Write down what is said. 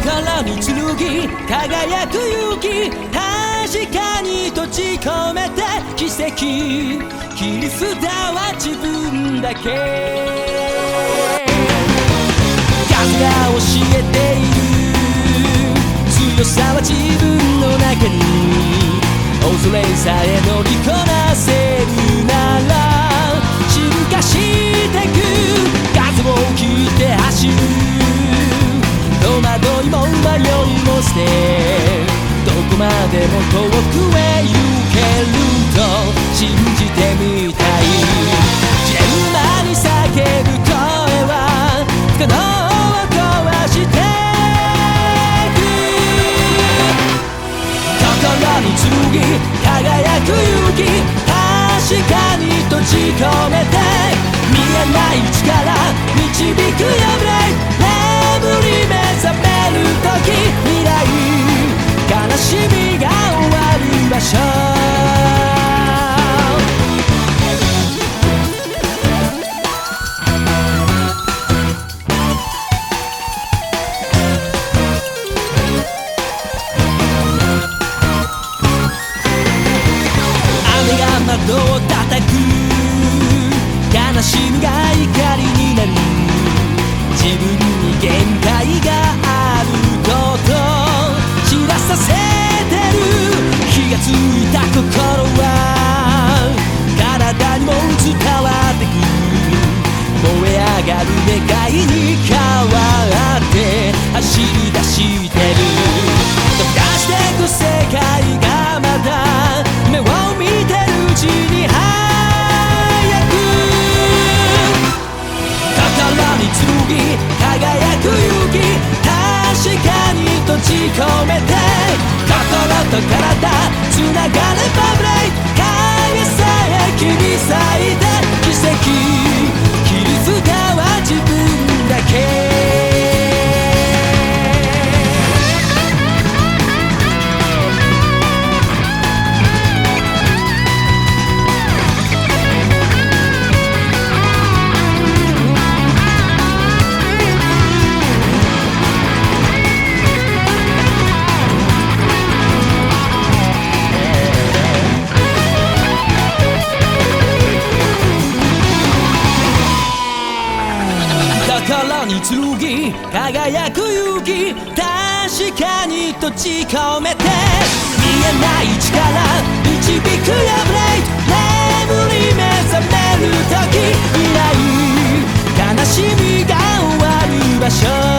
心に剣輝く勇気、確かに閉じ込めて奇跡、切り札は自分だけ。風が教えている強さは自分の中に、恐れさえ乗りこなせるなら進化してく、風を切って走る、戸惑いも迷いも捨て、どこまでも遠くへ行けると信じてみたい。ジレンマに叫ぶ声は不可能を壊してく、心に剣輝く勇気、確かに閉じ込めて見えない力導くよブレイク、眠り目覚める時、未来悲しみが終わる場所。雨が窓を叩く、悲しみが怒りになる、自分に限界があること知らさせてる、気がついた心は体にも伝わってく、燃え上がる願いに変わって走り出してる、飛び出してく世界がまだ目を見てるうちに早く、心に剣輝く勇気、確かに閉じ込めて心と体つながればブレイク、影さえ切り裂いて奇跡、切り札は自分だけ。心に剣輝く勇気、確かに閉じ込めて見えない力導くよブレイク、眠り目覚める時、未来悲しみが終わる場所。